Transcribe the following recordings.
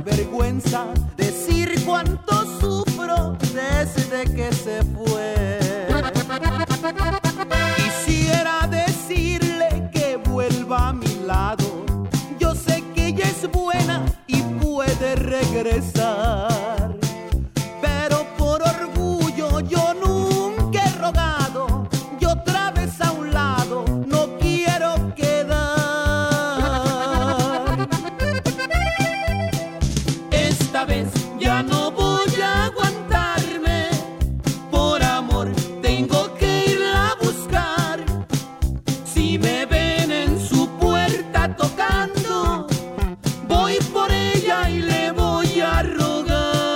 vergüenza decir cuánto sufro desde que se fue. Quisiera decirle que vuelva a mi lado. Yo sé que ella es buena y puede regresar, pero por orgullo yo nunca he rogado. Yo otra vez a un lado no quiero quedar. Esta vez ya no voy a aguantarme. Por amor tengo que irla a buscar. Si me ven en su puerta tocando, voy por ella y le voy a rogar.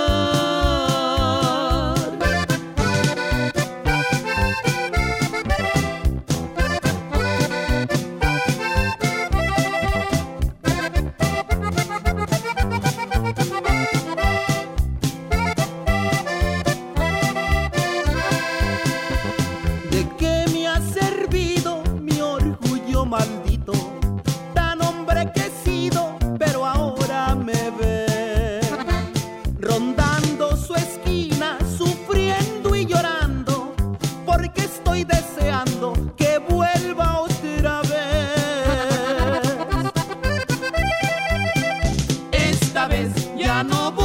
¿De qué me ha servido mi orgullo maldito? Tan hombre que he sido, pero ahora me ve rondando su esquina, sufriendo y llorando, porque estoy deseando que vuelva otra vez. Esta vez ya no voy